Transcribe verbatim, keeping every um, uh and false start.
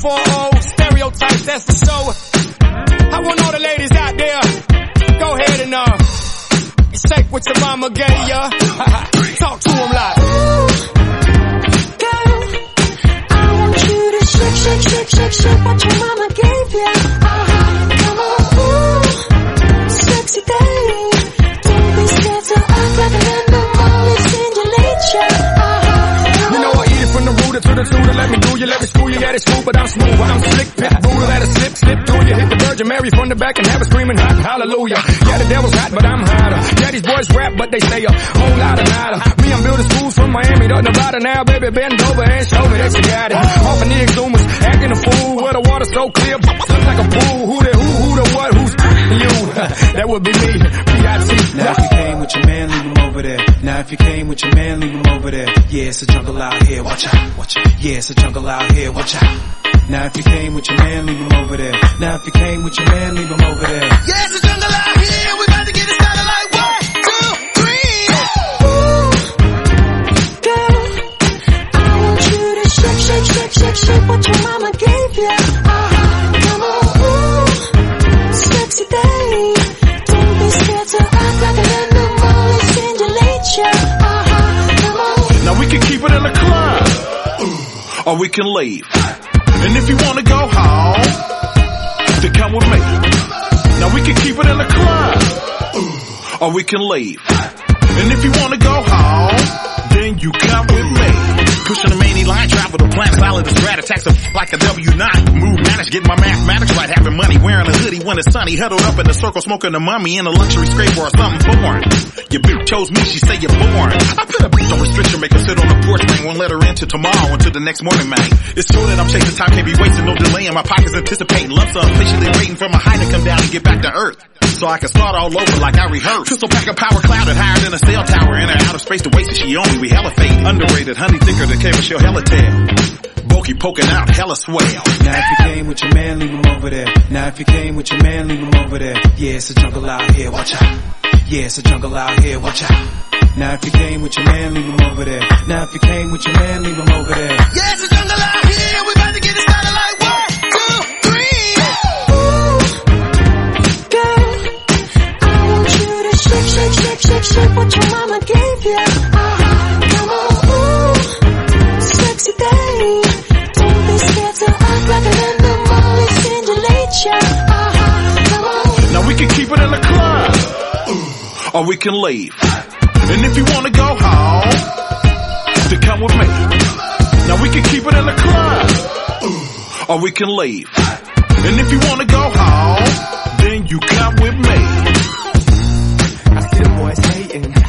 four oh, stereotypes, that's the show. I want all the ladies out there, go ahead and uh, shake what your mama gave ya. Talk to them like, ooh, girl, I want you to shake, shake, shake, shake, shake what your mama gave ya. Uh-huh, come on, ooh, sexy thing. Don't be scared to act like an animal, it's in your nature. Uh-huh, you know I eat it from the rooter to the tutor. Let me do you, let me school you, got it smooth, but I'm smooth. I'm slick, pit bull, let it slip, slip through you. Hit the Virgin Mary from the back and have it screaming hot, hallelujah. Yeah, the devil's hot, but I'm hotter. Yeah, these boys rap, but they say a whole lot of nada. Me, I'm building schools from Miami to Nevada now, baby, bend over and show me that you got it. Off of the exhumers, acting a fool, where the water so clear, looks like a pool. Who the who, who the what, who's you? That would be me, B I T. Now if you came with your man, leave him over there. Now if you came with your man, leave him over there. Yeah, it's a jungle out here, watch out, watch out. Yeah, it's a jungle out here, watch out. Now if you came with your man, leave him over there. Now if you came with your man, leave him over there. Yeah, it's a jungle out here, we about to get it started like one, two, three. Ooh, girl, I want you to shake, shake, shake, shake, shake what your mama gave ya. Uh-huh, come on, ooh, sexy thing. Don't be scared to act like an animal, it's in your nature. Uh-huh, come on. Now we can keep it in the club, or we can leave. And if you wanna go home, then come with me. Now we can keep it in the club, or we can leave. And if you wanna go home, then you come with me. Pushing the main line, travel the planet, solid as rat, attacks like a W nine. Move, manage, getting my mathematics right, having money, wearing a hoodie when it's sunny, huddled up in a circle, smoking a mummy in a luxury scraper or something foreign. Your bitch chose me, she say you're born. I put a bitch on restriction, make her sit on the porch, man, won't let her in till tomorrow, until the next morning, man. It's true that I'm chasing time, can't be wasting, no delay in my pockets, anticipating lump sum, patiently waiting for my high to come down and get back to earth. So I can start all over like I rehearsed. Pistol pack of power clouded, higher than a cell tower. In her outer space to waste it, she on me, we hella fade. Underrated, honey thicker than cable, she'll hella tell. Bulky poking out, hella swell. Now if you came with your man, leave him over there. Now if you came with your man, leave him over there. Yeah, it's a jungle out here, watch out. Yeah, it's a jungle out here, watch out. Now if you came with your man, leave him over there. Now if you came with your man, leave him over there. Yeah, it's a jungle out here, we about to get it started like one, two, three. Ooh, girl, I want you to shake, shake, shake, shake, shake what your mama gave ya. Uh-huh, come on, ooh, sexy thing. Don't be scared to act like an animal, it's in your nature. Uh-huh, come on. Now we can keep it in the club, or we can leave. And if you wanna go home, then come with me. Now we can keep it in the club, or we can leave. And if you wanna go home, then you come with me. I see the boys hating.